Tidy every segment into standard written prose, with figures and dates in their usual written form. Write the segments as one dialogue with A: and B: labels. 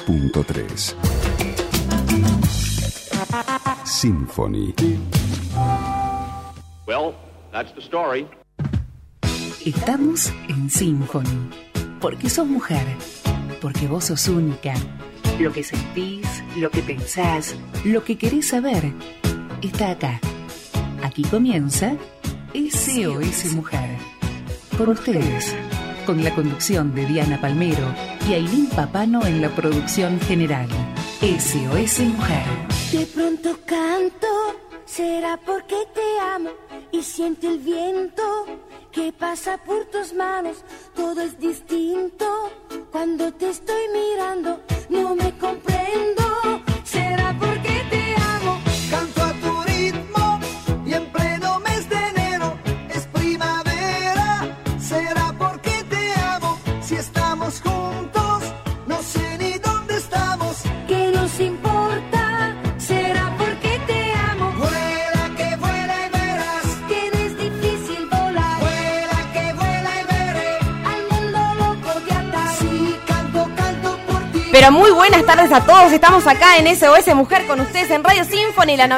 A: 99.3. Symphony.
B: Well, that's the story.
C: Estamos en Symphony. Porque sos mujer. Porque vos sos única. Lo que sentís, lo que pensás, lo que querés saber, está acá. Aquí comienza SOS Mujer. Por ustedes, con la conducción de Diana Palmero y Ailín Papano en la producción general. SOS Mujer.
D: De pronto canto, será porque te amo y siento el viento que pasa por tus manos. Todo es distinto cuando te estoy mirando. No me comprendo, será porque te amo.
E: Canto a tu ritmo y en pleno mes de enero es primavera. Será porque te amo. Si estamos juntos, no sé ni dónde estamos.
D: ¿Qué nos importa? Será porque te amo.
E: Vuela que vuela y verás.
D: Tienes difícil volar.
E: Vuela que vuela y veré.
D: Al mundo loco de atar.
E: Sí, canto por ti.
F: Pero muy buenas tardes a todos, estamos acá en SOS Mujer con ustedes en Radio Symphony, la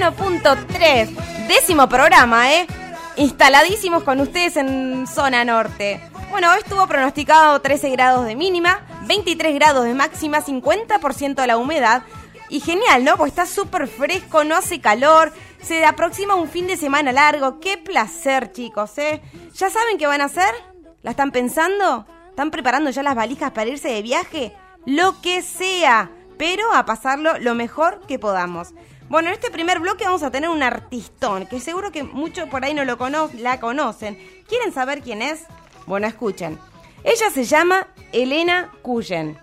F: 91.3, 10º programa, instaladísimos con ustedes en zona norte. Bueno, hoy estuvo pronosticado 13 grados de mínima, 23 grados de máxima, 50% de la humedad. Y genial, ¿no? Pues está súper fresco, no hace calor, se aproxima un fin de semana largo. ¡Qué placer, chicos, eh! ¿Ya saben qué van a hacer? ¿La están pensando? ¿Están preparando ya las valijas para irse de viaje? Lo que sea, pero a pasarlo lo mejor que podamos. Bueno, en este primer bloque vamos a tener un artistón, que seguro que muchos por ahí no la conocen. ¿Quieren saber quién es? Bueno, escuchen. Ella se llama Elena Cuyén.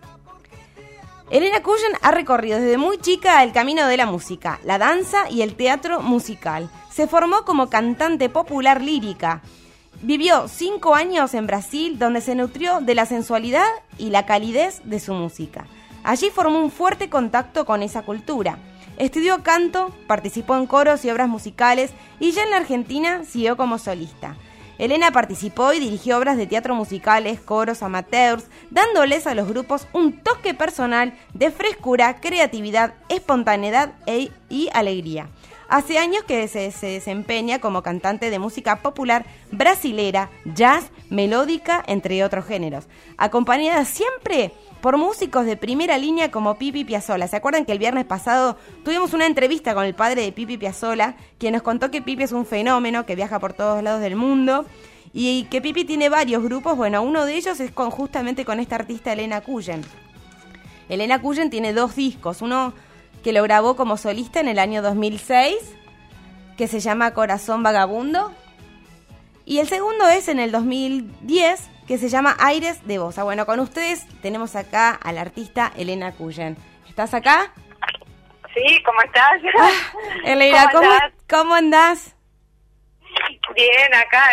F: Elena Cuyén ha recorrido desde muy chica el camino de la música, la danza y el teatro musical. Se formó como cantante popular lírica. Vivió 5 años en Brasil, donde se nutrió de la sensualidad y la calidez de su música. Allí formó un fuerte contacto con esa cultura. Estudió canto, participó en coros y obras musicales y ya en la Argentina siguió como solista. Elena participó y dirigió obras de teatro musicales, coros amateurs, dándoles a los grupos un toque personal de frescura, creatividad, espontaneidad y alegría. Hace años que se desempeña como cantante de música popular brasilera, jazz, melódica, entre otros géneros, acompañada siempre por músicos de primera línea como Pipi Piazzolla. ¿Se acuerdan que el viernes pasado tuvimos una entrevista con el padre de Pipi Piazzolla, quien nos contó que Pipi es un fenómeno, que viaja por todos lados del mundo y que Pipi tiene varios grupos? Bueno, uno de ellos es justamente con esta artista Elena Cuyén. Elena Cuyén tiene 2 discos, uno que lo grabó como solista en el año 2006, que se llama Corazón Vagabundo, y el segundo es en el 2010, que se llama Aires de Bossa. Bueno, con ustedes tenemos acá a la artista Elena Cuyén. ¿Estás acá?
G: Sí, ¿cómo estás?
F: Elena, ¿cómo andás?
G: Bien, acá,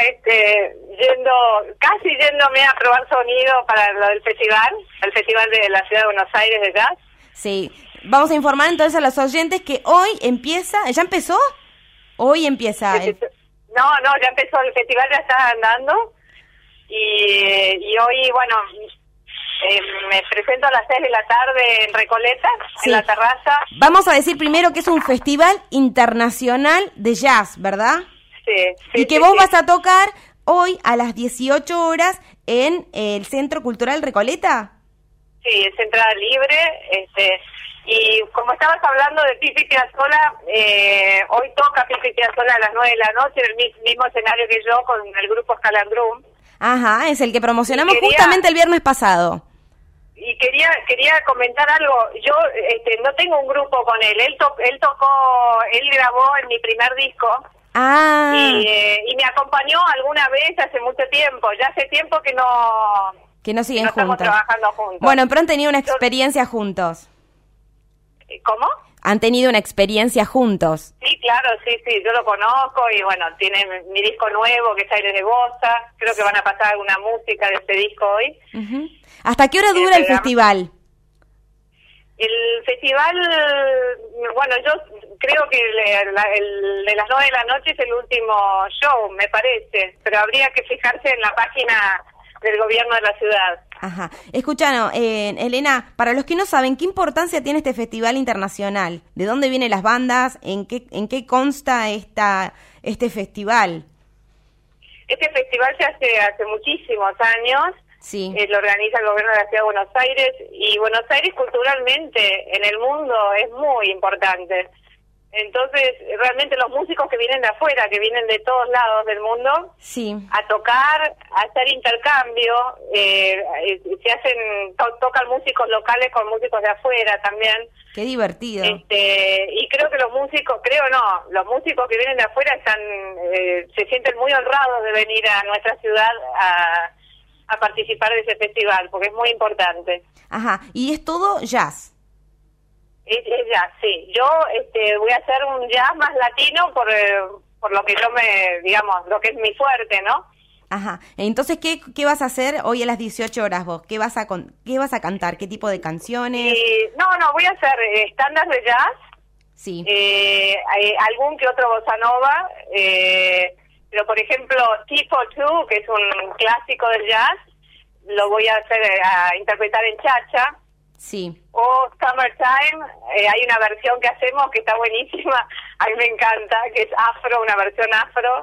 G: casi yéndome a probar sonido para lo del festival, el festival de la ciudad de Buenos Aires de jazz.
F: Sí, vamos a informar entonces a los oyentes que hoy empieza, ¿ya empezó? Hoy empieza.
G: No, ya empezó, el festival ya está andando y hoy, bueno, me presento a las 6 de la tarde en Recoleta, sí, en la terraza.
F: Vamos a decir primero que es un festival internacional de jazz, ¿verdad?
G: Sí.
F: Y que vos vas a tocar hoy a las 18 horas en el Centro Cultural Recoleta. Sí,
G: es entrada libre, y como estabas hablando de Pipi Piazzolla, hoy toca Pipi Piazzolla a las 9 de la noche en el mismo escenario que yo con el grupo Scalandrum.
F: Ajá, es el que promocionamos justamente el viernes pasado.
G: Y quería comentar algo. Yo no tengo un grupo con él. Él grabó en mi primer disco.
F: Ah.
G: Y me acompañó alguna vez hace mucho tiempo. Ya hace tiempo que no
F: siguen
G: juntos. Estamos trabajando juntos.
F: Bueno, pero han tenido una experiencia juntos.
G: ¿Cómo?
F: Han tenido una experiencia juntos.
G: Sí, claro, sí, yo lo conozco y bueno, tiene mi disco nuevo que es Aires de Bossa. Creo que van a pasar alguna música de este disco hoy.
F: Uh-huh. ¿Hasta qué hora dura el festival?
G: El festival, bueno, yo creo que el de las 9 de la noche es el último show, me parece, pero habría que fijarse en la página del gobierno de la ciudad.
F: Ajá. Escuchanos, Elena, para los que no saben, ¿qué importancia tiene este festival internacional? ¿De dónde vienen las bandas? ¿En qué consta este festival?
G: Este festival se hace muchísimos años.
F: Sí.
G: Lo organiza el gobierno de la Ciudad de Buenos Aires, y Buenos Aires culturalmente en el mundo es muy importante. Entonces, realmente los músicos que vienen de afuera, que vienen de todos lados del mundo,
F: sí,
G: a tocar, a hacer intercambio, se hacen, tocan músicos locales con músicos de afuera también.
F: Qué divertido.
G: Y creo que los músicos que vienen de afuera se sienten muy honrados de venir a nuestra ciudad a participar de ese festival, porque es muy importante.
F: Ajá, y es todo jazz.
G: Es jazz, sí. Yo voy a hacer un jazz más latino por lo que lo que es mi fuerte, ¿no?
F: Ajá. Entonces, ¿qué vas a hacer hoy a las 18 horas vos? ¿Qué vas a cantar? ¿Qué tipo de canciones?
G: No, voy a hacer estándares de jazz.
F: Sí.
G: Algún que otro bossa nova, pero por ejemplo, T42, que es un clásico del jazz, lo voy a interpretar en cha-cha.
F: Sí.
G: O Summertime, hay una versión que hacemos que está buenísima, a mí me encanta, que es afro, una versión afro,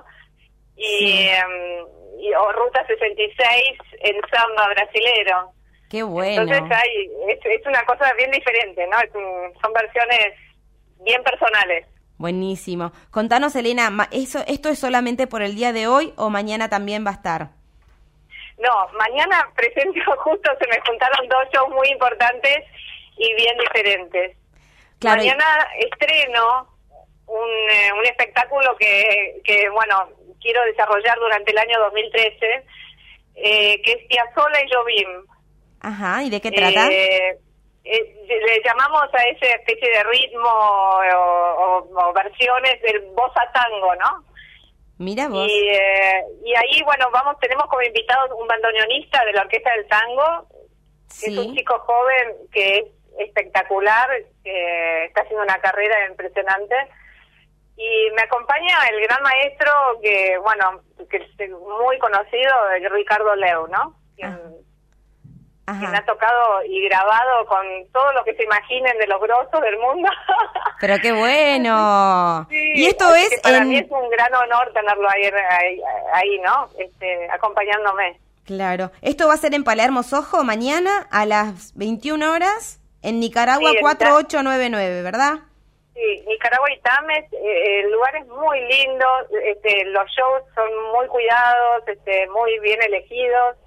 G: o Ruta 66 en samba brasilero.
F: Qué bueno.
G: Entonces es una cosa bien diferente, ¿no? Son versiones bien personales.
F: Buenísimo. Contanos, Elena, ¿esto es solamente por el día de hoy o mañana también va a estar?
G: No, mañana presento, justo se me juntaron dos shows muy importantes y bien diferentes. Claro. Mañana estreno un espectáculo que quiero desarrollar durante el año 2013, que es Piazzolla y Jobim.
F: Ajá, ¿y de qué trata?
G: Le llamamos a esa especie de ritmo o versiones del bossa tango, ¿no?
F: Mira vos.
G: Y ahí, tenemos como invitados un bandoneonista de la Orquesta del Tango, que es un chico joven que es espectacular, que está haciendo una carrera impresionante. Y me acompaña el gran maestro que es muy conocido, el Ricardo Leu, ¿no? Quien ha tocado y grabado con todo lo que se imaginen de los grosos del mundo.
F: Pero qué bueno.
G: Sí,
F: y esto es
G: para mí es un gran honor tenerlo ahí, ¿no? Acompañándome.
F: Claro. Esto va a ser en Palermo Soho mañana a las 21 horas en Nicaragua 4899, ¿verdad?
G: Sí, Nicaragua y Tames, el lugar es muy lindo, los shows son muy cuidados, muy bien elegidos.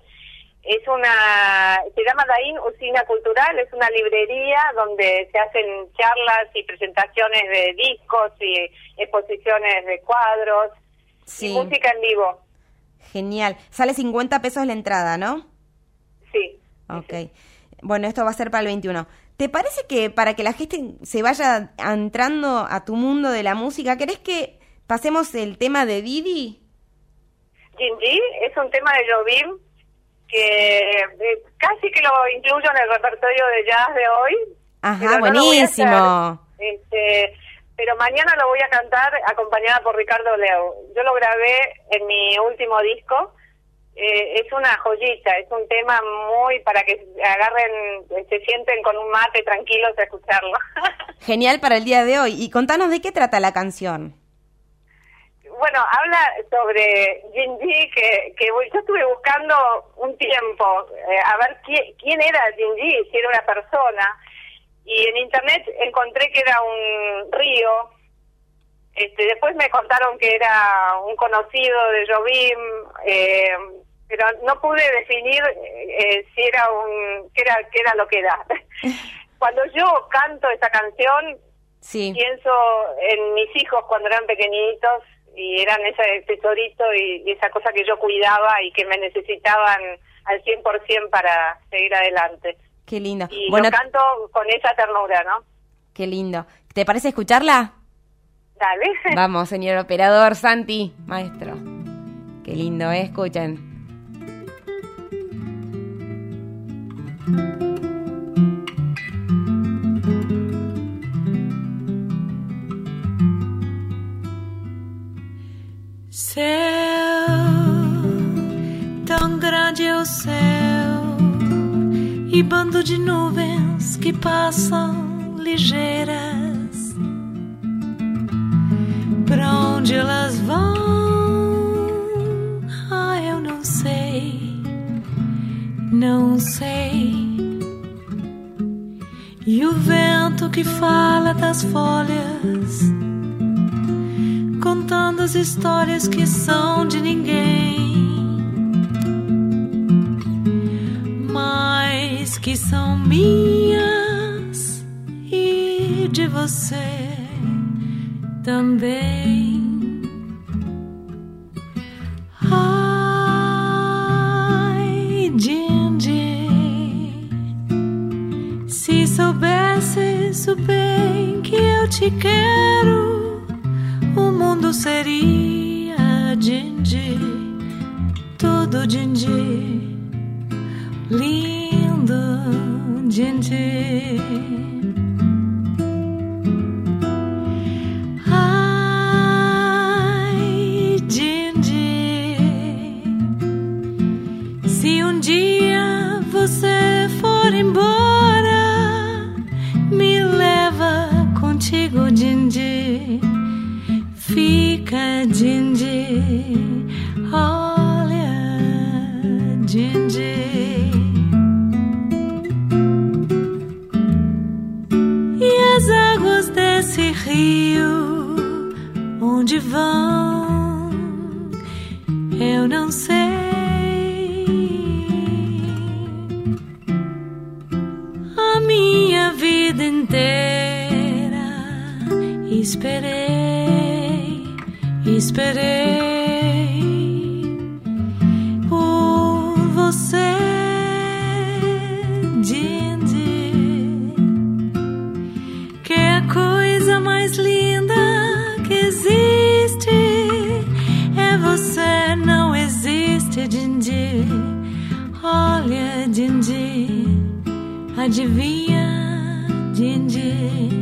G: Se llama Daín Usina Cultural, es una librería donde se hacen charlas y presentaciones de discos y exposiciones de cuadros, y música en vivo.
F: Genial. Sale 50 pesos la entrada, ¿no?
G: Sí.
F: Ok. Sí. Bueno, esto va a ser para el 21. ¿Te parece que para que la gente se vaya entrando a tu mundo de la música, querés que pasemos el tema de Didi?
G: Gingy es un tema de Jobim que casi que lo incluyo en el repertorio de jazz de hoy.
F: Ajá, buenísimo.
G: Pero mañana lo voy a cantar acompañada por Ricardo Leu. Yo lo grabé en mi último disco. Es una joyita, es un tema muy para que agarren, se sienten con un mate tranquilos a escucharlo.
F: Genial para el día de hoy. Y contanos de qué trata la canción.
G: Bueno, habla sobre Gingy, que yo estuve buscando un tiempo a ver quién era Gingy, si era una persona, y en internet encontré que era un río. Después me contaron que era un conocido de Jobim, pero no pude definir si era qué era lo que era. Cuando yo canto esta canción, pienso en mis hijos cuando eran pequeñitos y eran ese tesorito y esa cosa que yo cuidaba y que me necesitaban al 100% para seguir adelante.
F: Qué lindo.
G: Y lo canto con esa ternura, ¿no?
F: Qué lindo. ¿Te parece escucharla?
G: Dale.
F: Vamos, señor operador Santi, maestro. Qué lindo, escuchen.
H: Céu, tão grande é o céu, bando de nuvens que passam ligeiras. Pra onde elas vão? Ah, eu não sei, não sei. E o vento que fala das folhas, contando as histórias que são de ninguém, mas que são minhas e de você também. Ai, Gingin, se soubesses o bem que eu te quero, o mundo seria Gingin, todo Gingin, lindo Gingin. Ai, Gingin, se um dia você for embora, me leva contigo, Gingin. Fica, Gingin, olha, Gingin. E as águas desse rio, onde vão, eu não sei. A minha vida inteira esperei por você, Gingin, que é a coisa mais linda que existe. É você, não existe, Gingin. Olha, Gingin, adivinha, Gingin.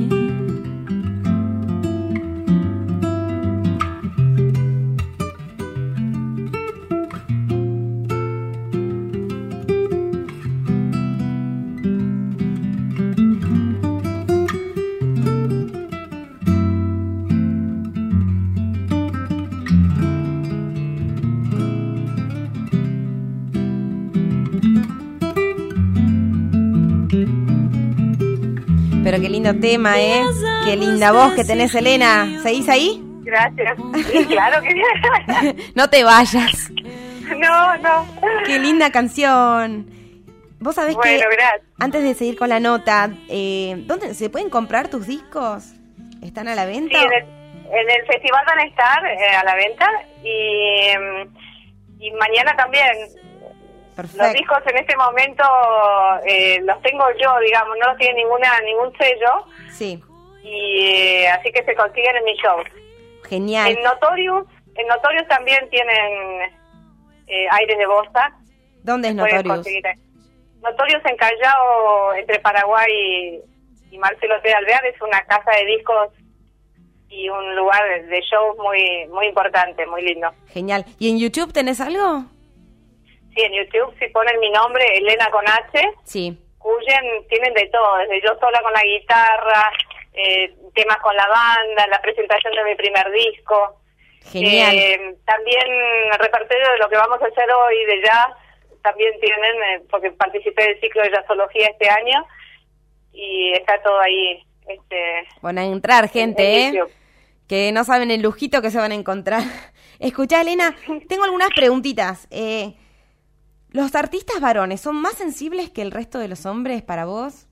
F: Pero qué lindo tema, ¿eh? Qué linda voz que tenés, Elena. ¿Seguís ahí?
G: Gracias. Sí, claro que
F: No te vayas.
G: No.
F: Qué linda canción. Vos sabés
G: Bueno,
F: que,
G: gracias.
F: antes de seguir con la nota, ¿dónde se pueden comprar tus discos? ¿Están a la venta?
G: Sí, en el festival van a estar a la venta y mañana también.
F: Perfecto.
G: Los discos en este momento los tengo yo, digamos, no los tiene ningún sello.
F: Sí.
G: Y así que se consiguen en mi show.
F: Genial.
G: En Notorious también tienen aires de bossa.
F: ¿Dónde es
G: Pueden
F: Notorious?
G: conseguir. Notorious en Callao, entre Paraguay y Marcelo T. Alvear, es una casa de discos y un lugar de shows muy muy importante, muy lindo.
F: Genial. ¿Y en YouTube tenés algo?
G: Sí, en YouTube, si ponen mi nombre, Elena con H,
F: Sí.
G: tienen de todo, desde yo sola con la guitarra, temas con la banda, la presentación de mi primer disco.
F: Genial.
G: También el repertorio de lo que vamos a hacer hoy de jazz, también tienen, porque participé del ciclo de jazzología este año, y está todo ahí.
F: Bueno, a entrar, gente,
G: en YouTube.
F: que no saben el lujito que se van a encontrar. Escuchá, Elena, tengo algunas preguntitas. ¿Los artistas varones son más sensibles que el resto de los hombres para vos?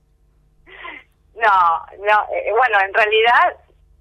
G: No, bueno, en realidad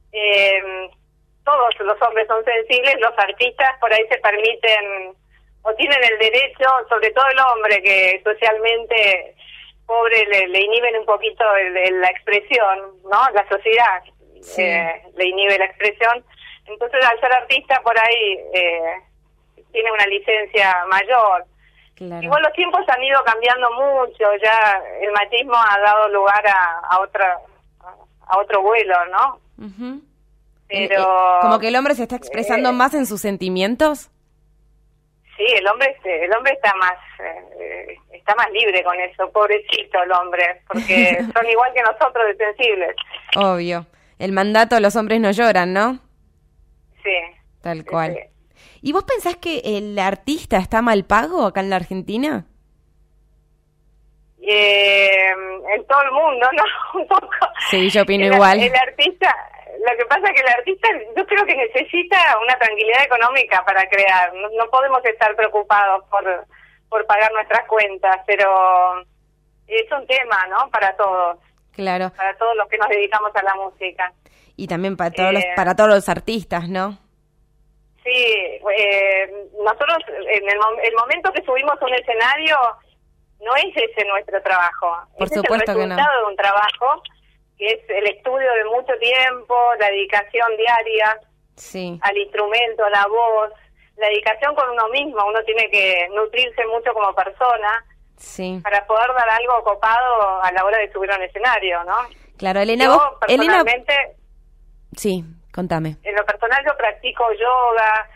G: todos los hombres son sensibles, los artistas por ahí se permiten o tienen el derecho, sobre todo el hombre que socialmente pobre le inhiben un poquito la expresión, ¿no? La sociedad
F: Sí.
G: le inhibe la expresión, entonces al ser artista por ahí tiene una licencia mayor.
F: Claro.
G: Igual los tiempos han ido cambiando mucho, ya el machismo ha dado lugar a otro vuelo, ¿no?
F: Uh-huh.
G: Pero
F: como que el hombre se está expresando más en sus sentimientos.
G: sí, el hombre está más está más libre con eso, pobrecito el hombre, porque son igual que nosotros de sensibles.
F: Obvio. El mandato, los hombres no lloran, ¿no?
G: Sí.
F: Tal cual.
G: Sí.
F: ¿Y vos pensás que el artista está mal pago acá en la Argentina?
G: En todo el mundo, ¿no? Un poco.
F: Sí, yo opino igual.
G: El artista, lo que pasa es que el artista, yo creo que necesita una tranquilidad económica para crear. No podemos estar preocupados por pagar nuestras cuentas, pero es un tema, ¿no? Para todos.
F: Claro.
G: Para todos los que nos dedicamos a la música.
F: Y también para todos los artistas, ¿no?
G: Sí, nosotros en el momento que subimos a un escenario, no es ese nuestro trabajo.
F: Por
G: ese
F: supuesto
G: es el resultado de un trabajo, que es el estudio de mucho tiempo, la dedicación diaria
F: sí.
G: al instrumento, a la voz, la dedicación con uno mismo. Uno tiene que nutrirse mucho como persona
F: sí.
G: para poder dar algo copado a la hora de subir a un escenario, ¿no?
F: Claro, Elena,
G: yo personalmente...
F: Sí, contame.
G: En lo personal yo practico yoga,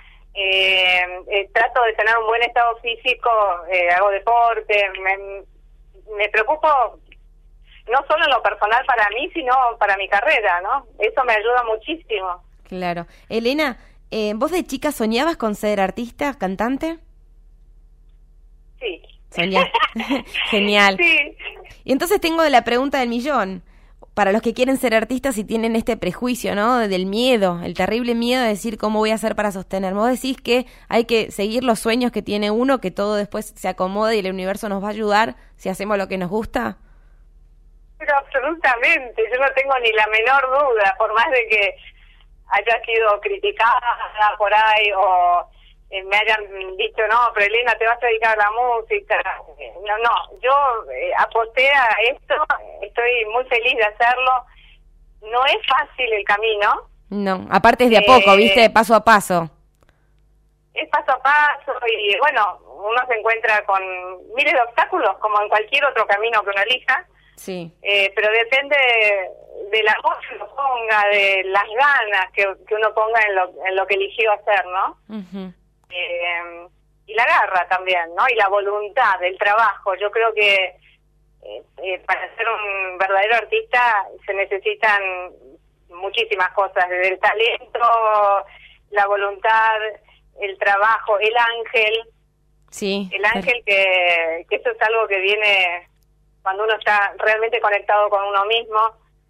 G: trato de tener un buen estado físico, hago deporte, me preocupo no solo en lo personal para mí, sino para mi carrera, ¿no? Eso me ayuda muchísimo.
F: Claro. Elena, ¿vos de chica soñabas con ser artista, cantante?
G: Sí.
F: Soñás. Genial.
G: Sí.
F: Y entonces tengo la pregunta del millón. Para los que quieren ser artistas y tienen este prejuicio, ¿no? Del miedo, el terrible miedo de decir cómo voy a hacer para sostenerme. Vos decís que hay que seguir los sueños que tiene uno, que todo después se acomode y el universo nos va a ayudar si hacemos lo que nos gusta.
G: Pero absolutamente, yo no tengo ni la menor duda, por más de que haya sido criticada por ahí o me hayan dicho, no, pero Elena, te vas a dedicar a la música. No, yo aposté a esto, estoy muy feliz de hacerlo. No es fácil el camino.
F: No, aparte es de a poco, ¿viste? Paso a paso.
G: Es paso a paso y, bueno, uno se encuentra con miles de obstáculos, como en cualquier otro camino que uno elija.
F: Sí.
G: Pero depende del amor que uno ponga, de las ganas que uno ponga en lo que eligió hacer, ¿no?
F: Uh-huh.
G: Y la garra también, ¿no? Y la voluntad, el trabajo. Yo creo que para ser un verdadero artista se necesitan muchísimas cosas, desde el talento, la voluntad, el trabajo, el ángel.
F: Sí.
G: El ángel que eso es algo que viene cuando uno está realmente conectado con uno mismo.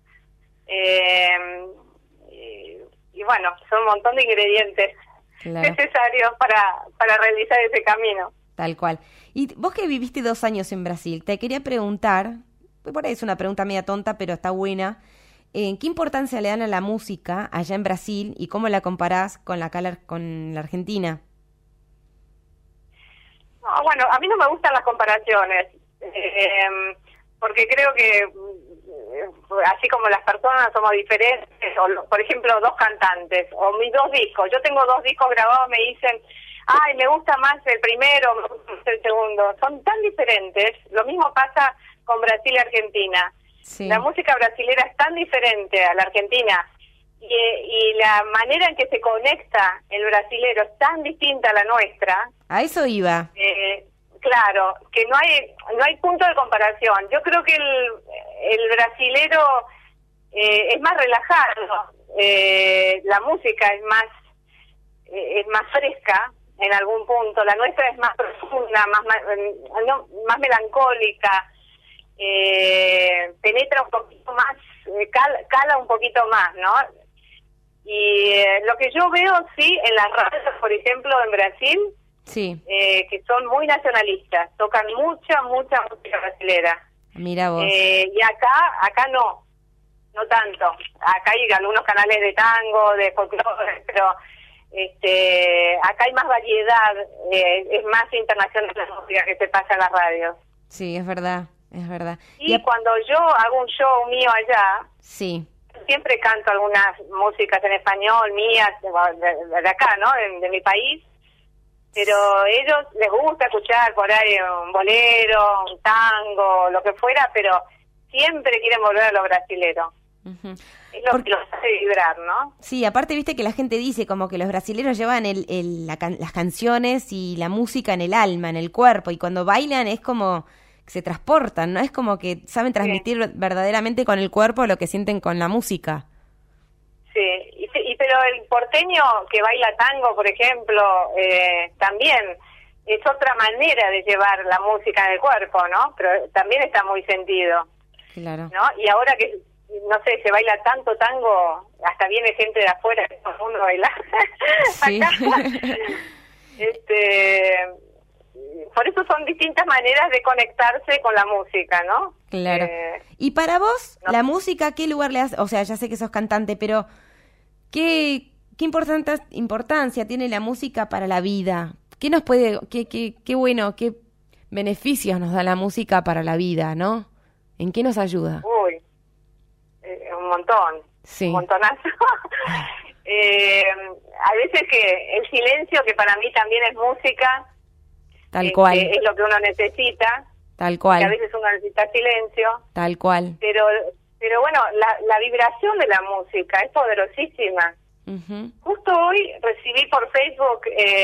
G: Y bueno, son un montón de ingredientes necesarios para realizar ese camino.
F: Tal cual. Y vos que viviste 2 años en Brasil, te quería preguntar, por ahí es una pregunta media tonta, pero está buena, ¿qué importancia le dan a la música allá en Brasil y cómo la comparás con la Argentina?
G: No, bueno, a mí no me gustan las comparaciones, porque creo que así como las personas somos diferentes, o por ejemplo 2 cantantes, o mis 2 discos, yo tengo 2 discos grabados, me dicen, ay, me gusta más el primero, me gusta más el segundo, son tan diferentes. Lo mismo pasa con Brasil y Argentina. Sí. La música brasilera es tan diferente a la argentina, y la manera en que se conecta el brasilero es tan distinta a la nuestra.
F: A eso iba.
G: Claro, que no hay punto de comparación. Yo creo que el brasilero es más relajado, la música es más fresca en algún punto, la nuestra es más profunda, más melancólica, penetra un poquito más, cala un poquito más, ¿no? Y lo que yo veo, sí, en las radios, por ejemplo, en Brasil,
F: sí,
G: que son muy nacionalistas, tocan mucha música brasilera.
F: Mira vos.
G: Y acá no tanto. Acá hay algunos canales de tango, de folclore, pero acá hay más variedad, es más internacional la música que se pasa en las radios.
F: Sí, es verdad, es verdad.
G: Y cuando yo hago un show mío allá,
F: sí,
G: siempre canto algunas músicas en español, mías, de acá, ¿no? De mi país. Pero a ellos les gusta escuchar por ahí un bolero, un tango, lo que fuera, pero siempre quieren volver a lo brasilero. Uh-huh. Es lo que los hace vibrar, ¿no?
F: Sí, aparte viste que la gente dice como que los brasileros llevan las canciones y la música en el alma, en el cuerpo, y cuando bailan es como se transportan, ¿no? Es como que saben transmitir verdaderamente con el cuerpo lo que sienten con la música.
G: Sí, pero el porteño que baila tango, por ejemplo, también es otra manera de llevar la música en el cuerpo, ¿no? Pero también está muy sentido.
F: Claro.
G: ¿No? Y ahora que, no sé, se baila tanto tango, hasta viene gente de afuera, todo el mundo a bailar.
F: Sí.
G: Por eso son distintas maneras de conectarse con la música, ¿no?
F: Claro. Y para vos, la música, ¿qué lugar le hace? O sea, ya sé que sos cantante, pero ¿qué importancia tiene la música para la vida? ¿Qué nos puede, qué bueno, qué beneficios nos da la música para la vida, ¿no? ¿En qué nos ayuda?
G: Uy, un montón,
F: sí.
G: Un montonazo. A veces que el silencio, que para mí también es música,
F: tal cual,
G: es lo que uno necesita.
F: Tal cual.
G: Que a veces uno necesita silencio.
F: Tal cual.
G: Pero bueno, la vibración de la música es poderosísima.
F: Uh-huh.
G: Justo hoy recibí por Facebook,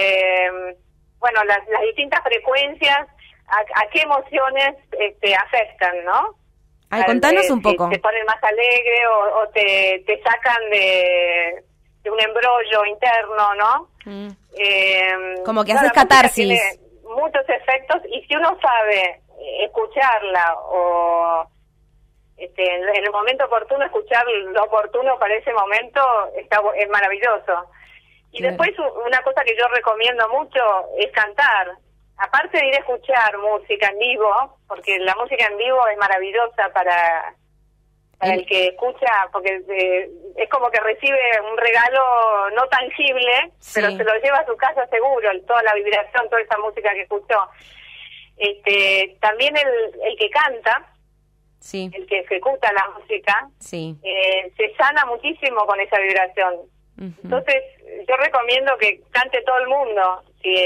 G: las distintas frecuencias, a qué emociones afectan, ¿no?
F: Ay, contanos un poco.
G: Si te ponen más alegre o te sacan de un embrollo interno, ¿no?
F: Como que haces catarsis.
G: Tiene muchos efectos, y si uno sabe escucharla o en el momento oportuno, escuchar lo oportuno para ese momento, es maravilloso. Y después una cosa que yo recomiendo mucho es cantar. Aparte de ir a escuchar música en vivo, porque la música en vivo es maravillosa para el que escucha, porque es como que recibe un regalo no tangible, pero se lo lleva a su casa seguro, toda la vibración, toda esa música que escuchó. También el que canta, el que ejecuta la música, se sana muchísimo con esa vibración. Uh-huh. Entonces, yo recomiendo que cante todo el mundo,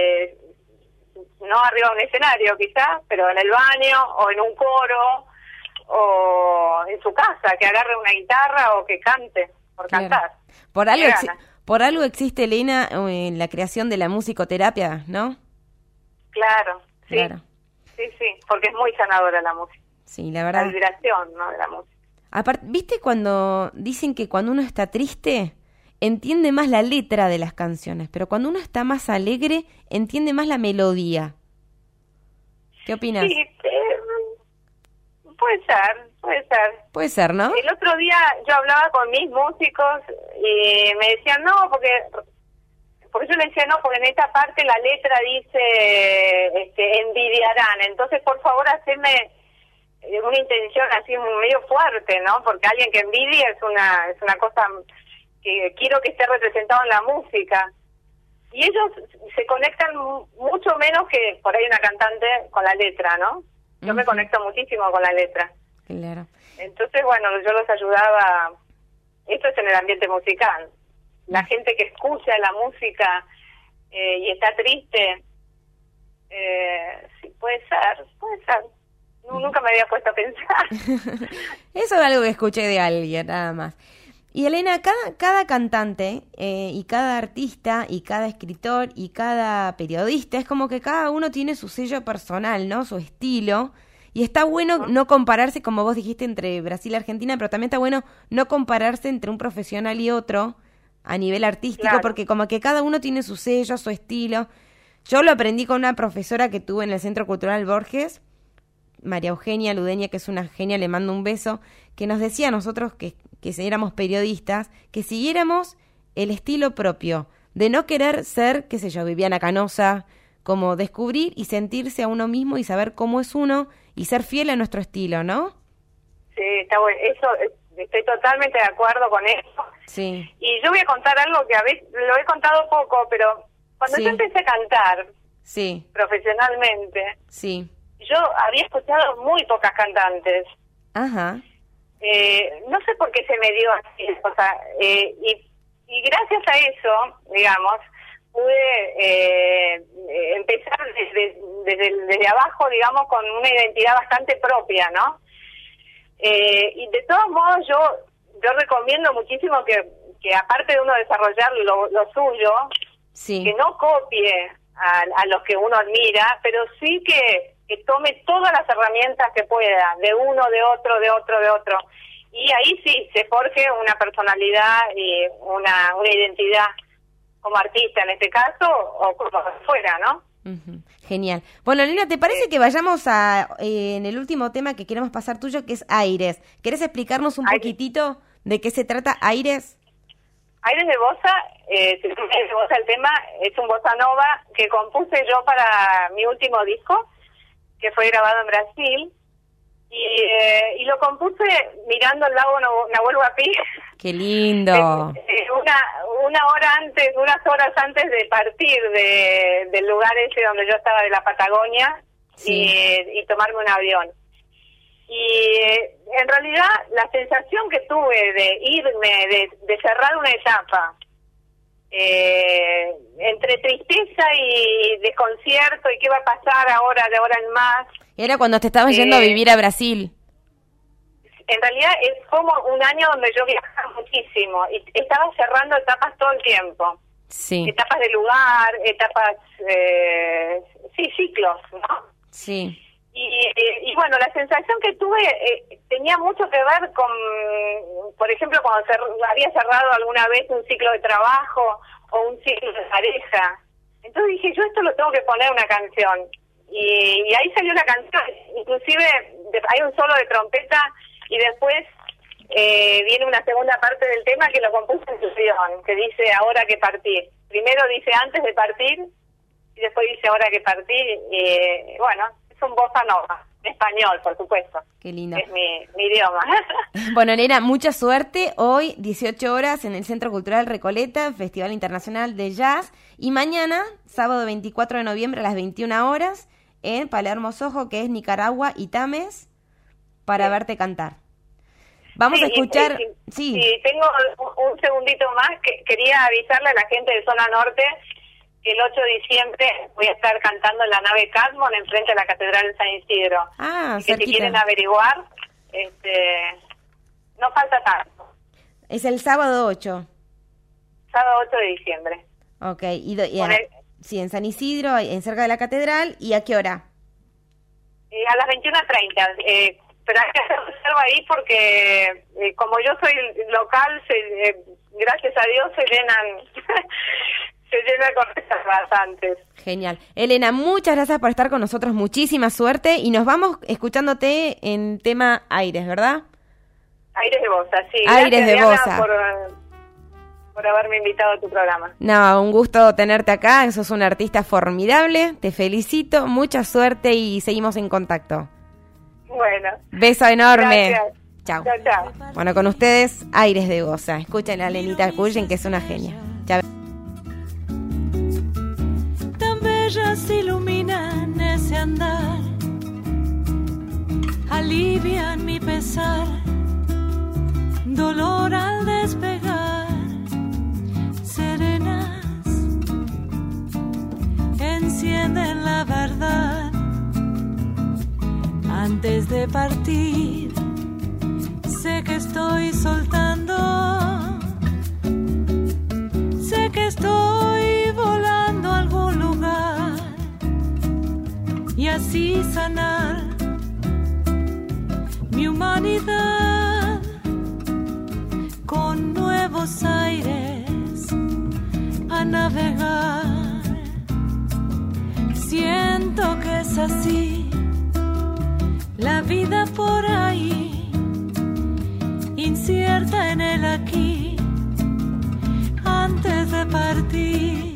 G: no arriba de un escenario quizás, pero en el baño o en un coro o en su casa, que agarre una guitarra o que cante por cantar.
F: Por algo existe, Elena, en la creación de la musicoterapia, ¿no?
G: Claro, sí. Sí, porque es muy sanadora la música.
F: Sí, la verdad.
G: La vibración, ¿no?, de la música.
F: Aparte, ¿viste cuando dicen que cuando uno está triste entiende más la letra de las canciones, pero cuando uno está más alegre entiende más la melodía? ¿Qué opinas?
G: Sí, puede ser.
F: Puede ser, ¿no?
G: El otro día yo hablaba con mis músicos y me decían no, porque yo le decía no, porque en esta parte la letra dice envidiarán, entonces por favor hacedme una intención así medio fuerte, ¿no? Porque alguien que envidia es una cosa que quiero que esté representado en la música. Y ellos se conectan mucho menos que por ahí una cantante con la letra, ¿no? Yo me conecto muchísimo con la letra.
F: Claro.
G: Entonces, bueno, yo los ayudaba. Esto es en el ambiente musical. La gente que escucha la música y está triste, sí, puede ser. Nunca me había puesto a pensar.
F: Eso es algo que escuché de alguien, nada más. Y Elena, cada cantante y cada artista y cada escritor y cada periodista, es como que cada uno tiene su sello personal, ¿no? Su estilo. Y está bueno no compararse, como vos dijiste, entre Brasil y Argentina, pero también está bueno no compararse entre un profesional y otro a nivel artístico, porque como que cada uno tiene su sello, su estilo. Yo lo aprendí con una profesora que tuve en el Centro Cultural Borges, María Eugenia Ludeña, que es una genia, le mando un beso, que nos decía a nosotros que éramos periodistas, que siguiéramos el estilo propio, de no querer ser, qué sé yo, Viviana Canosa, como descubrir y sentirse a uno mismo y saber cómo es uno y ser fiel a nuestro estilo, ¿no?
G: Sí, está bueno. Eso, estoy totalmente de acuerdo con eso.
F: Sí.
G: Y yo voy a contar algo que a veces lo he contado poco, pero cuando yo empecé a cantar profesionalmente, yo había escuchado muy pocas cantantes.
F: Ajá.
G: No sé por qué se me dio así, o sea, y gracias a eso, digamos, pude empezar desde abajo, digamos, con una identidad bastante propia, ¿no? Y de todos modos yo recomiendo muchísimo que aparte de uno desarrollar lo suyo, que no copie a los que uno admira, pero sí que que tome todas las herramientas que pueda, de uno, de otro, de otro, de otro. Y ahí sí, se forje una personalidad y una identidad como artista en este caso, o como fuera, ¿no?
F: Uh-huh. Genial. Bueno, Elena, ¿te parece que vayamos en el último tema que queremos pasar tuyo, que es Aires? ¿Querés explicarnos un poquitito de qué se trata Aires?
G: Aires de Bossa, el tema es un bossa nova que compuse yo para mi último disco, que fue grabado en Brasil, y lo compuse mirando el lago Nahuel Huapi.
F: ¡Qué lindo!
G: Unas horas antes de partir del lugar ese donde yo estaba, de la Patagonia, sí, y tomarme un avión. Y en realidad la sensación que tuve de irme, de cerrar una etapa, entre tristeza y desconcierto y qué va a pasar ahora, de ahora en más.
F: Era cuando te estabas yendo a vivir a Brasil.
G: En realidad es como un año donde yo viajaba muchísimo y estaba cerrando etapas todo el tiempo.
F: Sí.
G: Etapas de lugar, etapas, ciclos, ¿no?
F: Sí.
G: Y bueno, la sensación que tuve tenía mucho que ver con, por ejemplo, cuando había cerrado alguna vez un ciclo de trabajo o un ciclo de pareja. Entonces dije, yo esto lo tengo que poner en una canción. Y ahí salió la canción. Inclusive hay un solo de trompeta y después viene una segunda parte del tema que lo compuse en fusión, que dice ahora que partir. Primero dice antes de partir y después dice ahora que partir. Y bueno, es un bossa nova, en español, por supuesto.
F: Qué lindo.
G: Es mi idioma.
F: Bueno, Elena, mucha suerte. Hoy, 18 horas, en el Centro Cultural Recoleta, Festival Internacional de Jazz. Y mañana, sábado 24 de noviembre, a las 21 horas, en Palermo Soho, que es Nicaragua y Tames, para verte cantar. Vamos a escuchar...
G: Sí, tengo un segundito más. Que quería avisarle a la gente de Zona Norte que el 8 de diciembre voy a estar cantando en la nave Cadmon, enfrente a la Catedral de San Isidro.
F: Ah,
G: que si quieren averiguar, no falta tanto.
F: Es el sábado 8.
G: Sábado 8 de diciembre.
F: Ok, sí, en San Isidro, en cerca de la Catedral. ¿Y a qué hora?
G: A las 21:30. Pero hay que hacer reserva ahí porque como yo soy local, gracias a Dios se llenan se llena con reservas antes.
F: Genial. Elena, muchas gracias por estar con nosotros, muchísima suerte y nos vamos escuchándote en tema Aires, ¿verdad?
G: Aires de Bossa, sí.
F: Aires de
G: Bossa. Por haberme invitado a tu programa.
F: No, un gusto tenerte acá, sos un artista formidable, te felicito, mucha suerte y seguimos en contacto.
G: Bueno.
F: Beso enorme.
G: Gracias.
F: Chao.
G: Chao, chao.
F: Bueno, con ustedes, Aires de Bossa. Escuchen a Lenita Cullen, que es una genia. Chao.
H: Tan bellas iluminan ese andar, alivian mi pesar, dolor al despegar, serenas, encienden la verdad. Antes de partir, sé que estoy soltando, sé que estoy volando a algún lugar y así sanar mi humanidad con nuevos aires a navegar. Siento que es así la vida por ahí, incierta en el aquí, antes de partir.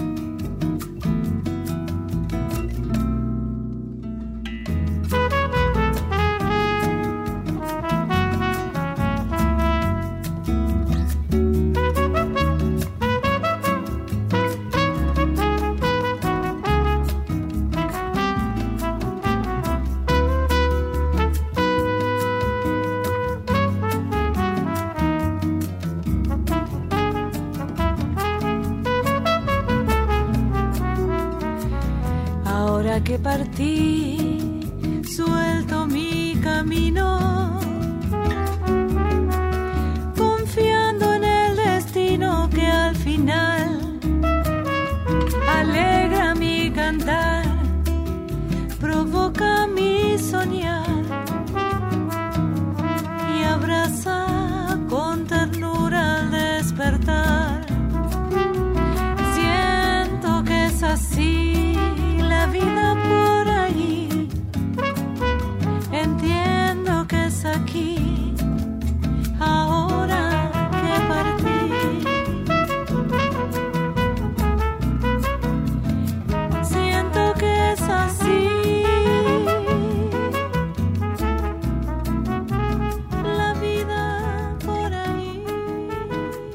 H: Que partí, suelto mi camino, confiando en el destino que al final alegra mi cantar, provoca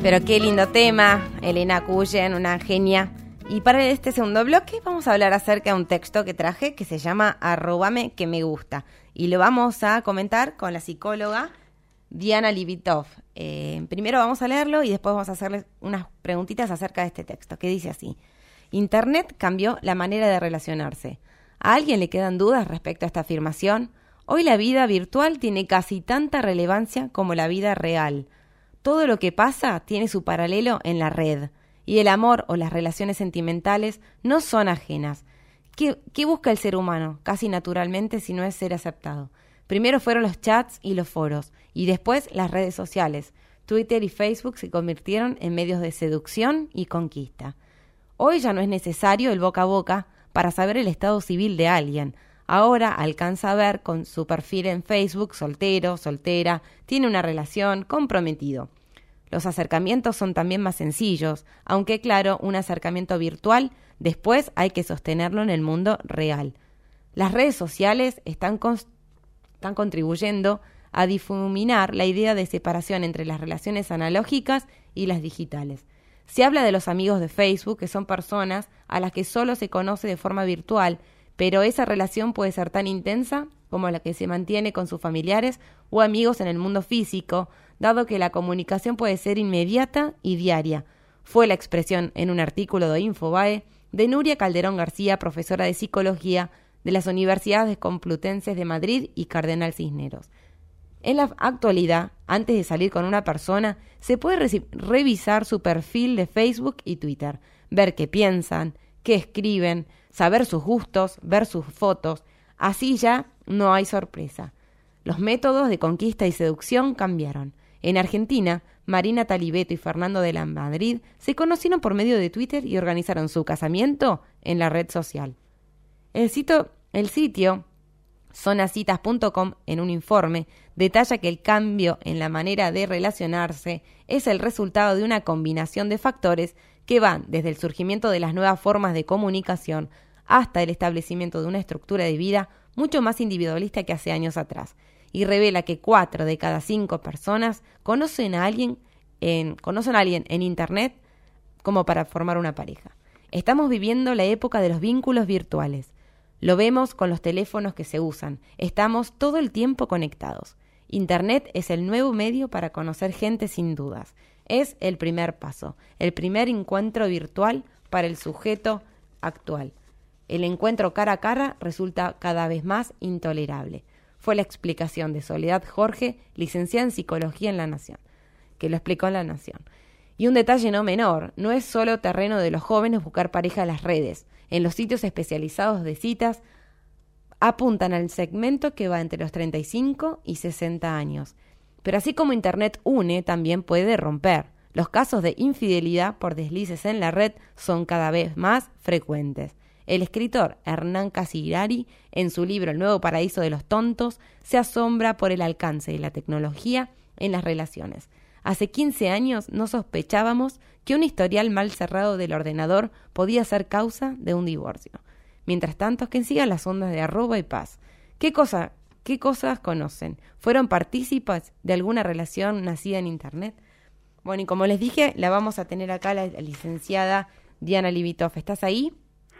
F: Pero qué lindo tema, Elena Cuyen, una genia. Y para este segundo bloque vamos a hablar acerca de un texto que traje que se llama Arróbame que me gusta. Y lo vamos a comentar con la psicóloga Diana Libitov. Primero vamos a leerlo y después vamos a hacerle unas preguntitas acerca de este texto, que dice así. Internet cambió la manera de relacionarse. ¿A alguien le quedan dudas respecto a esta afirmación? Hoy la vida virtual tiene casi tanta relevancia como la vida real. Todo lo que pasa tiene su paralelo en la red, y el amor o las relaciones sentimentales no son ajenas. ¿Qué busca el ser humano, casi naturalmente, si no es ser aceptado? Primero fueron los chats y los foros, y después las redes sociales. Twitter y Facebook se convirtieron en medios de seducción y conquista. Hoy ya no es necesario el boca a boca para saber el estado civil de alguien. Ahora alcanza a ver con su perfil en Facebook, soltero, soltera, tiene una relación, comprometido. Los acercamientos son también más sencillos, aunque claro, un acercamiento virtual, después hay que sostenerlo en el mundo real. Las redes sociales están contribuyendo a difuminar la idea de separación entre las relaciones analógicas y las digitales. Se habla de los amigos de Facebook, que son personas a las que solo se conoce de forma virtual, pero esa relación puede ser tan intensa como la que se mantiene con sus familiares o amigos en el mundo físico, dado que la comunicación puede ser inmediata y diaria. Fue la expresión en un artículo de Infobae de Nuria Calderón García, profesora de Psicología de las Universidades Complutenses de Madrid y Cardenal Cisneros. En la actualidad, antes de salir con una persona, se puede revisar su perfil de Facebook y Twitter, ver qué piensan, qué escriben, saber sus gustos, ver sus fotos. Así ya no hay sorpresa. Los métodos de conquista y seducción cambiaron. En Argentina, Marina Talibeto y Fernando de la Madrid se conocieron por medio de Twitter y organizaron su casamiento en la red social. El sitio zonacitas.com, en un informe, detalla que el cambio en la manera de relacionarse es el resultado de una combinación de factores que van desde el surgimiento de las nuevas formas de comunicación hasta el establecimiento de una estructura de vida mucho más individualista que hace años atrás, y revela que 4 de cada 5 personas conocen a alguien en Internet como para formar una pareja. Estamos viviendo la época de los vínculos virtuales. Lo vemos con los teléfonos que se usan. Estamos todo el tiempo conectados. Internet es el nuevo medio para conocer gente sin dudas. Es el primer paso, el primer encuentro virtual para el sujeto actual. El encuentro cara a cara resulta cada vez más intolerable. Fue la explicación de Soledad Jorge, licenciada en Psicología en La Nación, que lo explicó en La Nación. Y un detalle no menor, no es solo terreno de los jóvenes buscar pareja en las redes. En los sitios especializados de citas apuntan al segmento que va entre los 35 y 60 años. Pero así como Internet une, también puede romper. Los casos de infidelidad por deslices en la red son cada vez más frecuentes. El escritor Hernán Casirari, en su libro El nuevo paraíso de los tontos, se asombra por el alcance de la tecnología en las relaciones. Hace 15 años no sospechábamos que un historial mal cerrado del ordenador podía ser causa de un divorcio. Mientras tanto, que sigan las ondas de arroba y paz. ¿Qué cosas conocen? ¿Fueron partícipes de alguna relación nacida en Internet? Bueno, y como les dije, la vamos a tener acá la licenciada Diana Libitov. ¿Estás ahí?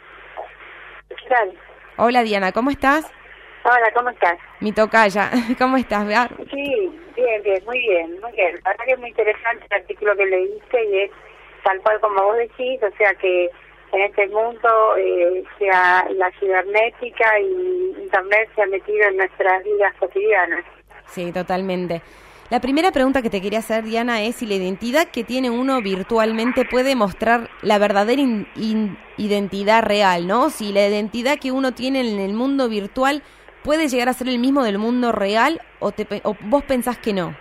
G: Dale.
F: Hola Diana, ¿cómo estás?
G: Hola, ¿cómo estás?
F: Mi tocaya, ¿cómo estás?
G: Sí, bien, muy bien. La verdad que es muy interesante el artículo que leíste y es tal cual como vos decís, o sea que en este mundo sea la cibernética y Internet se ha metido en nuestras vidas cotidianas.
F: Sí, totalmente. La primera pregunta que te quería hacer, Diana, es si la identidad que tiene uno virtualmente puede mostrar la verdadera identidad real, ¿no? Si la identidad que uno tiene en el mundo virtual puede llegar a ser el mismo del mundo real o vos pensás que no.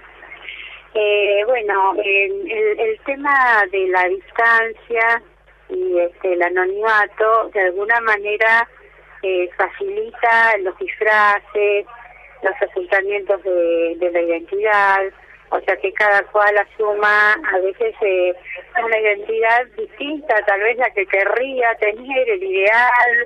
G: Bueno, el tema de la distancia y el anonimato de alguna manera facilita los disfraces, los ocultamientos de la identidad, o sea que cada cual asuma a veces una identidad distinta, tal vez la que querría tener, el ideal,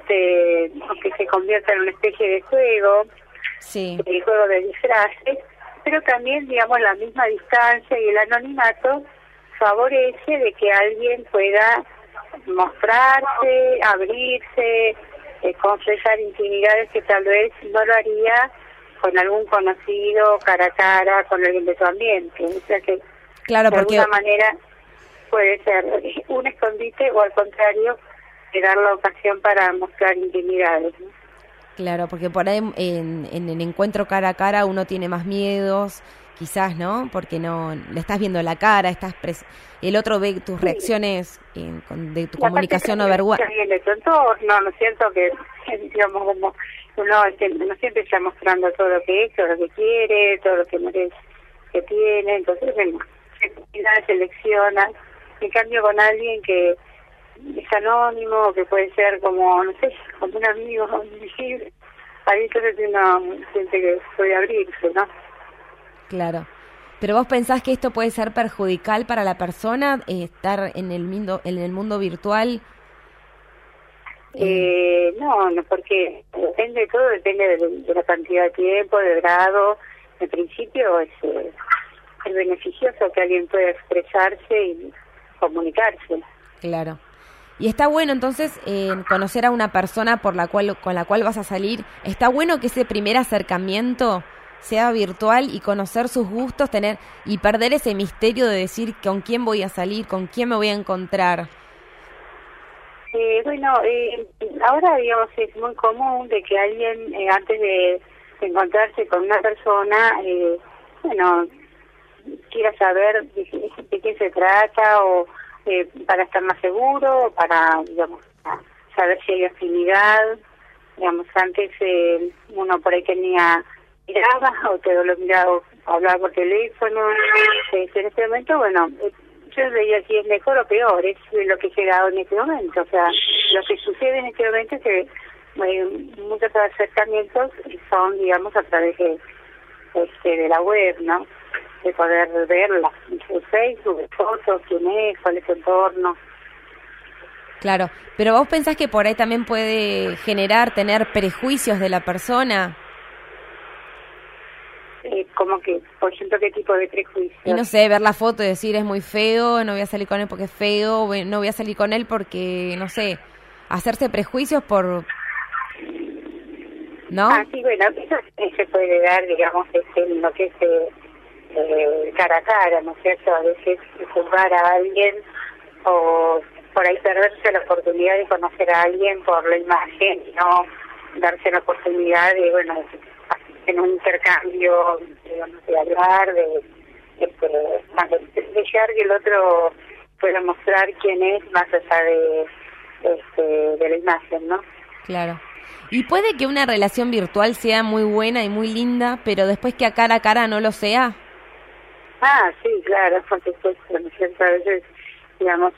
G: que se convierta en una especie de juego,
F: sí,
G: el juego de disfraces,
I: pero también, digamos, la misma distancia y el anonimato favorece de que alguien pueda mostrarse, abrirse, confesar intimidades que tal vez no lo haría con algún conocido cara a cara, con alguien de su ambiente. O sea que
F: claro,
I: de alguna manera puede ser un escondite o al contrario, dar la ocasión para mostrar intimidades, ¿no?
F: Claro, porque por ahí en el encuentro cara a cara uno tiene más miedos, quizás, ¿no? Porque no le estás viendo la cara, el otro ve tus reacciones de tu comunicación no verbal.
I: De tu entorno, ¿no es cierto? Que, digamos, como uno no siempre está mostrando todo lo que es, todo lo que quiere, todo lo que merece, que tiene. Entonces, bueno, selecciona. En cambio, con alguien que es anónimo, que puede ser como, no sé, como un amigo invisible, ahí entonces uno siente que puede abrirse, ¿no?
F: Claro. ¿Pero vos pensás que esto puede ser perjudicial para la persona, estar en el mundo virtual?
I: No, porque depende de la cantidad de tiempo, del grado. En principio es beneficioso que alguien pueda expresarse y comunicarse.
F: Claro. Y está bueno entonces conocer a una persona con la cual vas a salir. Está bueno que ese primer acercamiento sea virtual y conocer sus gustos, y perder ese misterio de decir con quién voy a salir, con quién me voy a encontrar.
I: Bueno, ahora digamos es muy común de que alguien antes de encontrarse con una persona, quiera saber de qué se trata o para estar más seguro, para, digamos, saber si hay afinidad. Digamos, antes uno por ahí miraba o te lo miraba, hablaba por teléfono. En este momento, bueno, yo veía si es mejor o peor, es lo que se da en este momento. O sea, lo que sucede en este momento es que muchos acercamientos son, digamos, a través de la web, ¿no? De poder verla en Facebook, fotos, quién es, cuál es su entorno.
F: Claro, pero vos pensás que por ahí también puede tener prejuicios de la persona.
I: Como que, por ejemplo, ¿qué tipo de prejuicios?
F: Y no sé, ver la foto y decir es muy feo, no voy a salir con él porque es feo, no voy a salir con él porque, no sé, hacerse prejuicios por... ¿No?
I: Sí, bueno, eso se puede dar, digamos, en lo que es cara a cara, ¿no es cierto? A veces juzgar a alguien o por ahí perderse la oportunidad de conocer a alguien por la imagen y no darse la oportunidad de, bueno, en un intercambio, digamos, de hablar, de dejar que el otro pueda mostrar quién es más allá de la imagen, ¿no?
F: Claro. ¿Y puede que una relación virtual sea muy buena y muy linda, pero después que a cara no lo sea?
I: Sí, claro, por supuesto, ¿no es cierto? A veces, digamos,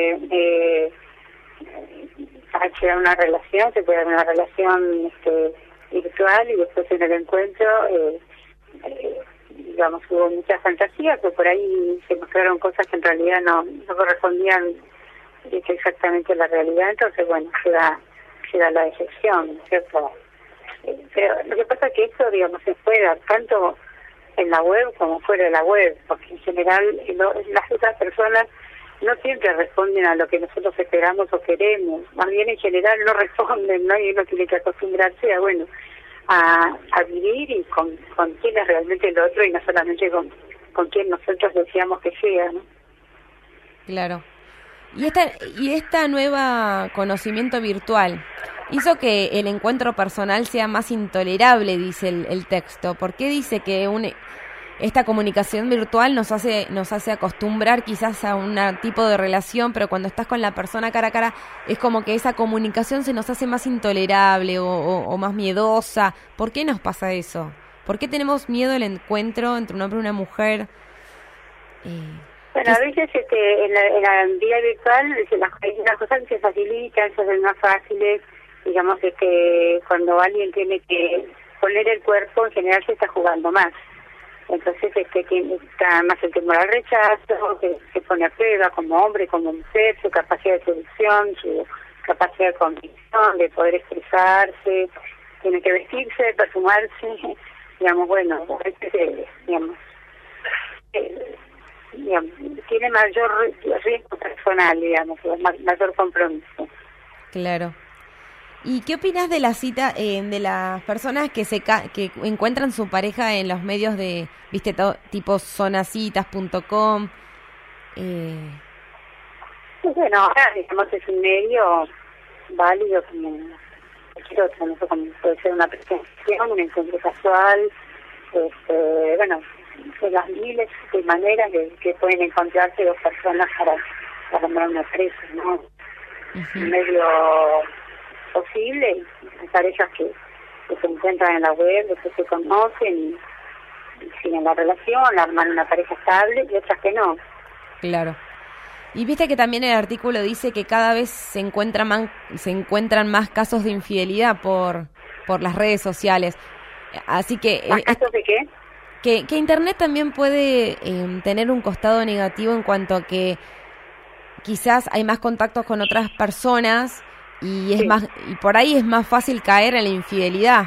I: hay que dar una relación, se puede dar una relación virtual y después en el encuentro, digamos, hubo mucha fantasía, que por ahí se mostraron cosas que en realidad no correspondían exactamente a la realidad, entonces, bueno, se da la decepción, ¿no es cierto? Pero lo que pasa es que eso, digamos, se puede dar tanto en la web como fuera de la web, porque en general las otras personas no siempre responden a lo que nosotros esperamos o queremos, más bien en general no responden, ¿no? Y uno tiene que acostumbrarse a vivir y con quién es realmente el otro y no solamente con quien nosotros deseamos que sea, ¿no?
F: Claro. Y esta nueva conocimiento virtual hizo que el encuentro personal sea más intolerable, dice el texto. ¿Por qué dice que esta comunicación virtual nos hace acostumbrar quizás a un tipo de relación, pero cuando estás con la persona cara a cara es como que esa comunicación se nos hace más intolerable o más miedosa? ¿Por qué nos pasa eso? ¿Por qué tenemos miedo al encuentro entre un hombre y una mujer?
I: Bueno, a veces en la vida virtual hay unas cosas que se facilitan, se hacen más fáciles. Digamos, cuando alguien tiene que poner el cuerpo, en general se está jugando más. Entonces está más el temor al rechazo, que se pone a prueba como hombre, como mujer, su capacidad de seducción, su capacidad de convicción, de poder expresarse, tiene que vestirse, perfumarse, digamos, bueno, a veces, digamos, tiene mayor riesgo personal, digamos, mayor compromiso.
F: Claro. ¿Y qué opinas de la cita de las personas que que encuentran su pareja en los medios de, viste, tipo zonacitas.com?
I: Pues bueno, ahora, digamos, es un medio válido como cualquier otro, no sé, como puede ser una presentación, un encuentro casual, bueno, de las miles de maneras que pueden encontrarse dos personas para formar una pareja, ¿no? Uh-huh. Un medio posible, hay parejas que se encuentran en la web, después se conocen y siguen la relación, arman una pareja estable, y otras que no.
F: Claro. Y viste que también el artículo dice que cada vez se encuentran más casos de infidelidad por las redes sociales. Así que
I: ¿Más casos de qué?
F: Que Internet también puede tener un costado negativo en cuanto a que quizás hay más contactos con otras personas y es más, y por ahí es más fácil caer en la infidelidad.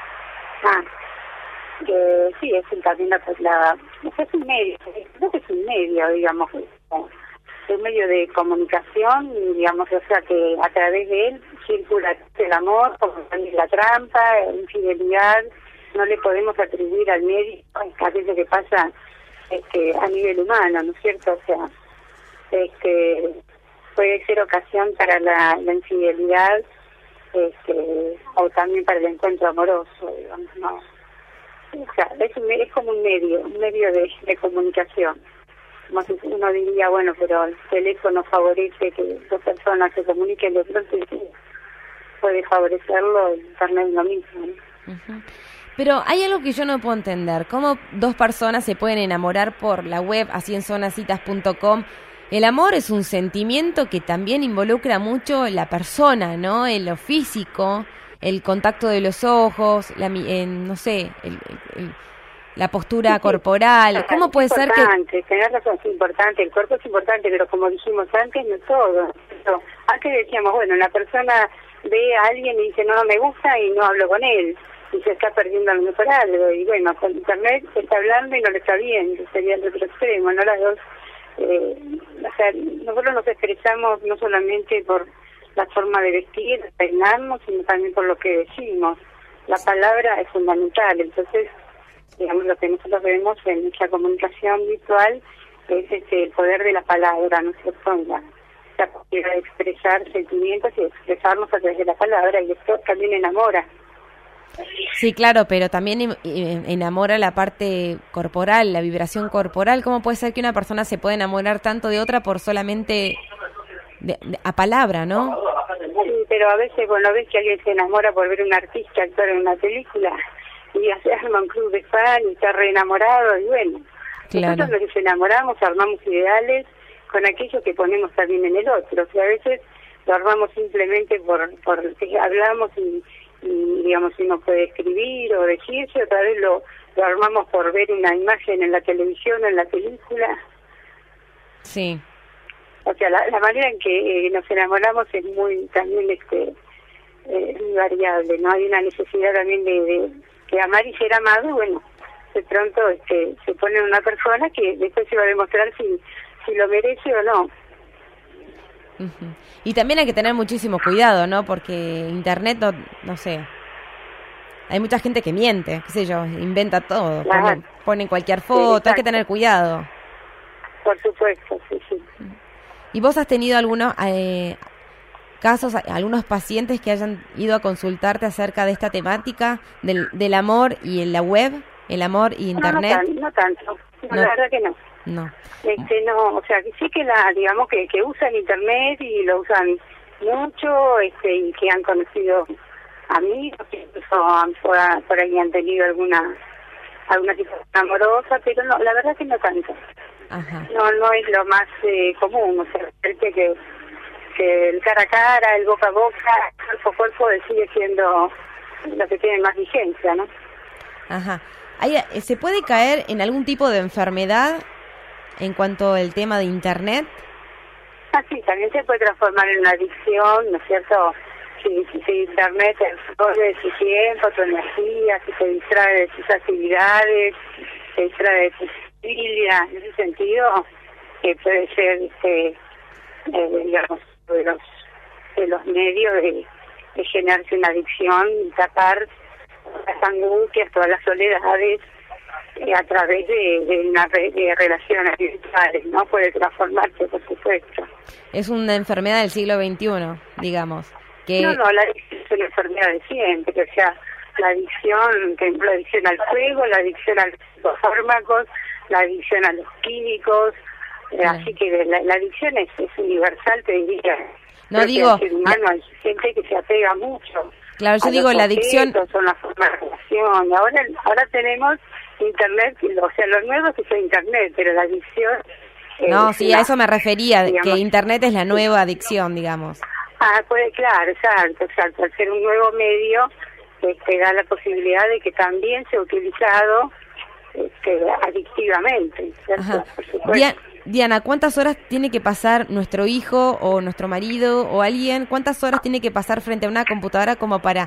I: Sí, es también es un medio, creo que es un medio, digamos, un medio de comunicación, digamos, o sea que a través de él circula el amor, como también la trampa, la infidelidad. No le podemos atribuir al medio aquello que pasa a nivel humano, ¿no es cierto? O sea, puede ser ocasión para la infidelidad, o también para el encuentro amoroso, digamos, ¿no? O sea, es como un medio de comunicación. Como si uno diría, bueno, pero el teléfono favorece que dos personas se comuniquen, de pronto puede favorecerlo, el Internet es lo mismo, ¿no?
F: Uh-huh. Pero hay algo que yo no puedo entender. ¿Cómo dos personas se pueden enamorar por la web, así en zonacitas.com? El amor es un sentimiento que también involucra mucho la persona, ¿no? En lo físico, el contacto de los ojos, no sé, la postura corporal. ¿Cómo puede ser que...?
I: Tener razón es importante, el cuerpo es importante, pero como dijimos antes, no todo. Antes decíamos, bueno, la persona ve a alguien y dice, no me gusta y no hablo con él. Y se está perdiendo a lo mejor algo, y bueno, con Internet se está hablando y no lo está viendo, sería el otro extremo, ¿no? Las dos, o sea, nosotros nos expresamos no solamente por la forma de vestir, de peinarnos, sino también por lo que decimos. La palabra es fundamental, entonces, digamos, lo que nosotros vemos en nuestra comunicación virtual es el poder de la palabra, ¿no es cierto? La posibilidad de expresar sentimientos y expresarnos a través de la palabra, y esto también enamora.
F: Sí, claro, pero también enamora la parte corporal, la vibración corporal. ¿Cómo puede ser que una persona se pueda enamorar tanto de otra por solamente a palabra, no?
I: Sí, pero a veces, bueno, ves que alguien se enamora por ver un artista actuar en una película y se arma un club de fan y está re enamorado, y bueno, claro. Nosotros nos enamoramos, armamos ideales con aquello que ponemos también en el otro. O sea, a veces lo armamos simplemente por que hablamos y digamos, si uno puede escribir o decirse, otra vez lo armamos por ver una imagen en la televisión o en la película.
F: Sí.
I: O sea, la manera en que nos enamoramos es muy también muy variable, ¿no? Hay una necesidad también de amar y ser amado, y bueno, de pronto se pone en una persona que después se va a demostrar si lo merece o no.
F: Uh-huh. Y también hay que tener muchísimo cuidado, ¿no? Porque Internet, no sé, hay mucha gente que miente, qué sé yo, inventa todo, pone cualquier foto, sí, hay que tener cuidado.
I: Por supuesto, sí.
F: ¿Y vos has tenido algunos casos, algunos pacientes que hayan ido a consultarte acerca de esta temática del amor y en la web, el amor y Internet?
I: No tanto, la verdad que no.
F: No.
I: No, o sea, que sí que digamos que usan Internet y lo usan mucho, y que han conocido amigos, que incluso por ahí han tenido alguna situación amorosa, pero no, la verdad que no tanto.
F: Ajá.
I: No es lo más común, o sea, que el cara a cara, el boca a boca, cuerpo a cuerpo sigue siendo lo que tiene más vigencia, ¿no?
F: Ajá. ¿Se puede caer en algún tipo de enfermedad en cuanto al tema de Internet?
I: Sí, también se puede transformar en una adicción, ¿no es cierto? si Internet absorbe tu tiempo, tu energía, si te distrae de tus actividades, te distrae de tu familia, en ese sentido, puede ser, digamos, de los medios de generarse una adicción y tapar las angustias, todas las soledades, a través de relaciones virtuales, ¿no? Puede transformarse, por supuesto.
F: Es una enfermedad del siglo XXI, digamos. Que...
I: No, la adicción es una enfermedad de siempre, o sea, la adicción al juego, la adicción a los fármacos, la adicción a los químicos, así que la adicción es universal, te diría.
F: No digo...
I: El ser humano, hay gente que se apega mucho.
F: Claro, yo digo la adicción...
I: Son las formas de relación. Ahora tenemos Internet, o sea, lo nuevo es Internet, pero la adicción...
F: No, sí, a eso me refería, digamos, que Internet es la nueva adicción, digamos.
I: Claro, exacto. Al ser un nuevo medio, da la posibilidad de que también sea utilizado adictivamente, ¿cierto? Por supuesto.
F: Diana, ¿cuántas horas tiene que pasar nuestro hijo o nuestro marido o alguien? ¿Cuántas horas tiene que pasar frente a una computadora como para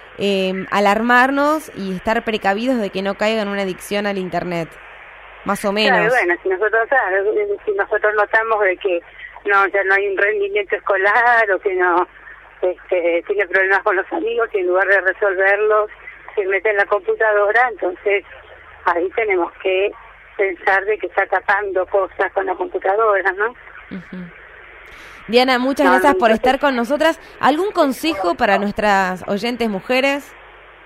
F: alarmarnos y estar precavidos de que no caiga en una adicción al Internet? Más o menos.
I: Claro, bueno, si nosotros notamos de que ya no hay un rendimiento escolar o que no tiene problemas con los amigos y en lugar de resolverlos se mete en la computadora, entonces ahí tenemos que pensar de que está tapando cosas con la computadora, ¿no?
F: Uh-huh. Diana, muchas gracias por estar con nosotras. ¿Algún consejo para nuestras oyentes mujeres?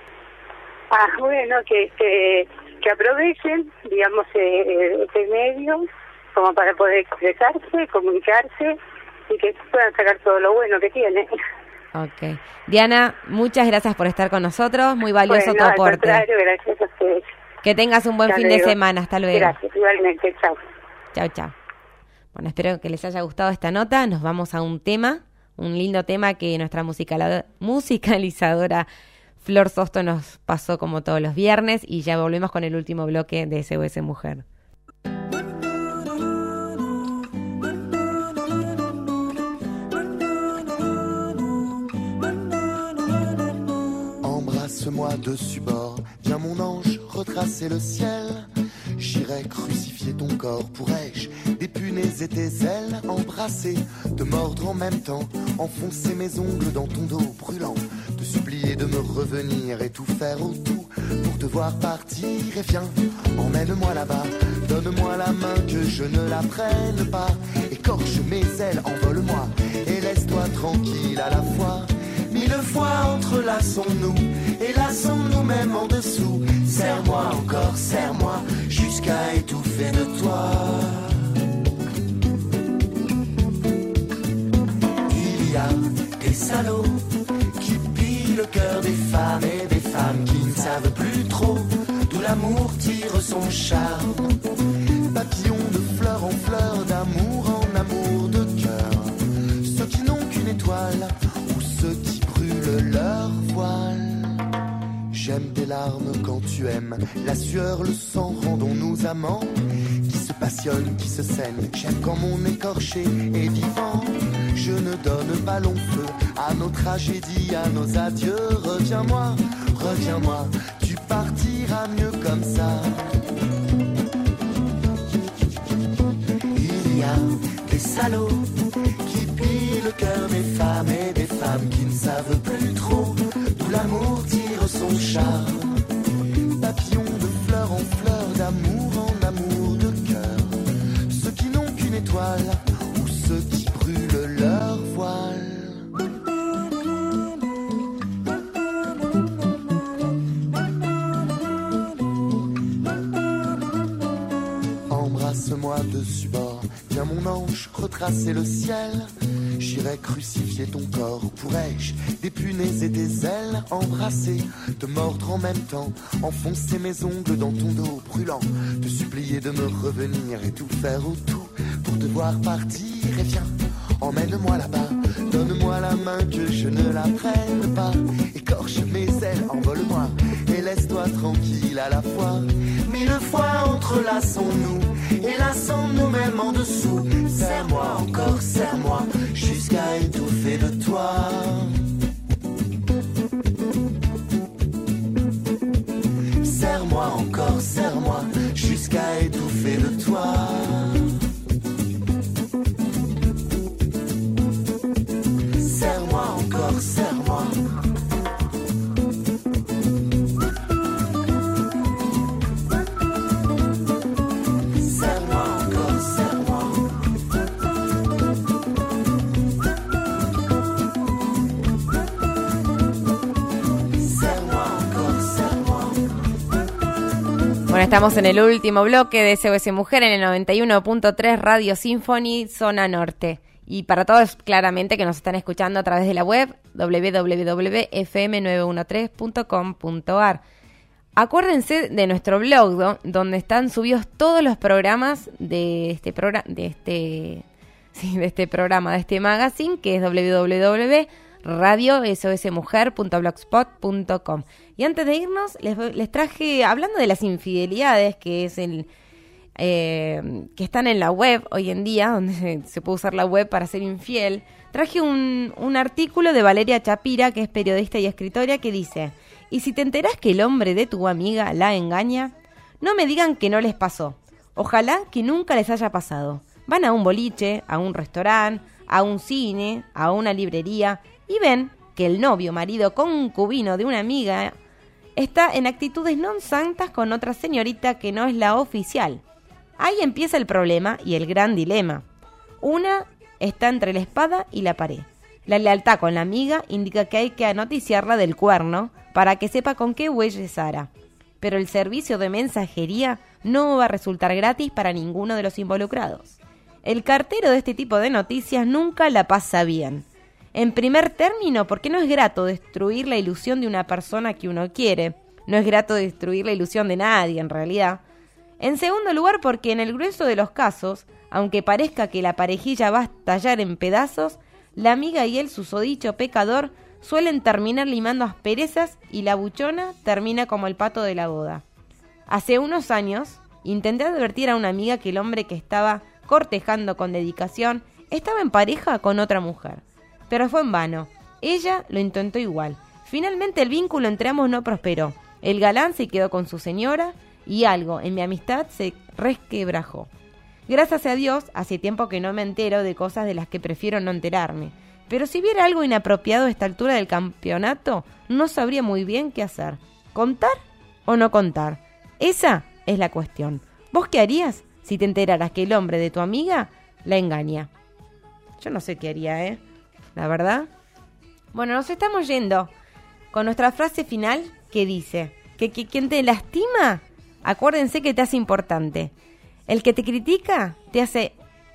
I: Bueno, que aprovechen, digamos, este medio como para poder expresarse, comunicarse y que puedan sacar todo lo bueno que tiene.
F: Ok. Diana, muchas gracias por estar con nosotros. Muy valioso tu aporte.
I: Al contrario, gracias a ustedes.
F: Que tengas un buen fin de semana. Hasta luego.
I: Gracias, igualmente. Chao.
F: Chao. Bueno, espero que les haya gustado esta nota. Nos vamos a un lindo tema que nuestra musicalizadora Flor Sosto nos pasó como todos los viernes y ya volvemos con el último bloque de SOS Mujer.
J: Embrasse-moi dessus bord, viens mon ange, retracer le ciel. J'irai crucifier ton corps, pourrais-je dépunaise tes ailes, embrasser, te mordre en même temps, enfoncer mes ongles dans ton dos brûlant, te supplier de me revenir et tout faire autour pour te voir partir. Et viens, emmène-moi là-bas, donne-moi la main que je ne la prenne pas, écorche mes ailes, envole-moi et laisse-toi tranquille à la fois. 1000 fois entrelaçons-nous et lassons-nous même en dessous. Serre-moi encore, serre-moi jusqu'à étouffer de toi. Il y a des salauds qui pillent le cœur des femmes et des femmes qui ne savent plus trop d'où l'amour tire son charme. Papillons de fleur en fleur, d'amour en amour de cœur. Ceux qui n'ont qu'une étoile ou ceux qui brûlent leur voile. J'aime tes larmes quand tu aimes, la sueur, le sang, rendons-nous amants qui se passionnent, qui se saignent. J'aime quand mon écorché est vivant. Je ne donne pas long feu à nos tragédies, à nos adieux. Reviens-moi, reviens-moi, tu partiras mieux comme ça. Il y a des salauds qui pillent le cœur des femmes et des femmes qui ne savent plus trop d'où l'amour tire son charme. Papillons de fleur en fleur, d'amour en amour de cœur. Ceux qui n'ont qu'une étoile ou ceux qui brûlent leur voile. Embrasse-moi dessus bord, viens mon ange, retracer le ciel. J'irai crucifier ton corps, pourrais-je dépunaiser tes ailes, embrasser, te mordre en même temps, enfoncer mes ongles dans ton dos brûlant, te supplier de me revenir et tout faire autour pour te voir partir. Et viens, emmène-moi là-bas, donne-moi la main que je ne la prenne pas, écorche mes ailes, envole-moi et laisse-toi tranquille à la fois. 1000 fois entrelaçons-nous et lassons-nous même en dessous. Serre-moi encore, serre-moi jusqu'à étouffer de toi.
F: estamos en el último bloque de SOS Mujer en el 91.3 Radio Symphony, Zona Norte. Y para todos, claramente, que nos están escuchando a través de la web www.fm913.com.ar. Acuérdense de nuestro blog, donde están subidos todos los programas de este magazine, que es www.radiososmujer.blogspot.com. Y antes de irnos, les traje, hablando de las infidelidades, que es que están en la web hoy en día, donde se puede usar la web para ser infiel, traje un artículo de Valeria Chapira, que es periodista y escritora, que dice: y si te enterás que el hombre de tu amiga la engaña, no me digan que no les pasó. Ojalá que nunca les haya pasado. Van a un boliche, a un restaurante, a un cine, a una librería, y ven que el novio, marido, concubino de una amiga está en actitudes non santas con otra señorita que no es la oficial. Ahí empieza el problema y el gran dilema. Una está entre la espada y la pared. La lealtad con la amiga indica que hay que noticiarla del cuerno para que sepa con qué bueyes hará. Pero el servicio de mensajería no va a resultar gratis para ninguno de los involucrados. El cartero de este tipo de noticias nunca la pasa bien. En primer término, porque no es grato destruir la ilusión de una persona que uno quiere. No es grato destruir la ilusión de nadie, en realidad. En segundo lugar, porque en el grueso de los casos, aunque parezca que la parejilla va a estallar en pedazos, la amiga y el susodicho pecador suelen terminar limando asperezas y la buchona termina como el pato de la boda. Hace unos años, intenté advertir a una amiga que el hombre que estaba cortejando con dedicación estaba en pareja con otra mujer. Pero fue en vano. Ella lo intentó igual. Finalmente el vínculo entre ambos no prosperó. El galán se quedó con su señora y algo en mi amistad se resquebrajó. Gracias a Dios, hace tiempo que no me entero de cosas de las que prefiero no enterarme. Pero si viera algo inapropiado a esta altura del campeonato, no sabría muy bien qué hacer. ¿Contar o no contar? Esa es la cuestión. ¿Vos qué harías si te enteraras que el hombre de tu amiga la engaña? Yo no sé qué haría, la verdad. Bueno, nos estamos yendo con nuestra frase final que dice que quien te lastima, acuérdense que te hace importante. El que te critica te hace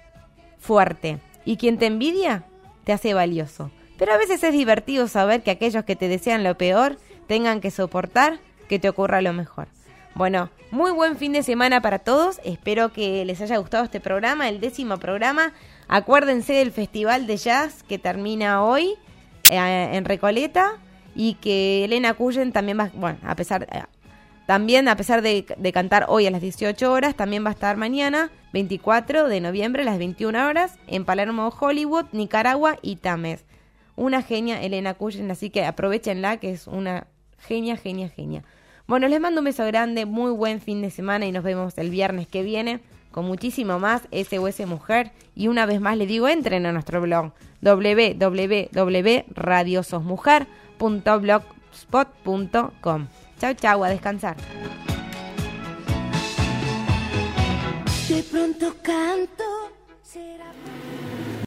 F: fuerte y quien te envidia te hace valioso. Pero a veces es divertido saber que aquellos que te desean lo peor tengan que soportar que te ocurra lo mejor. Bueno, muy buen fin de semana para todos. Espero que les haya gustado este programa, el 10º programa. Acuérdense del Festival de Jazz que termina hoy en Recoleta y que Elena Cullen también va, bueno, a pesar de cantar hoy a las 18 horas, también va a estar mañana, 24 de noviembre a las 21 horas, en Palermo, Hollywood, Nicaragua y Tames. Una genia, Elena Cullen, así que aprovechenla, que es una genia. Bueno, les mando un beso grande, muy buen fin de semana y nos vemos el viernes que viene con muchísimo más SOS Mujer. Y una vez más les digo, entren a nuestro blog www.radiososmujer.blogspot.com. Chau, a descansar.
D: De pronto canto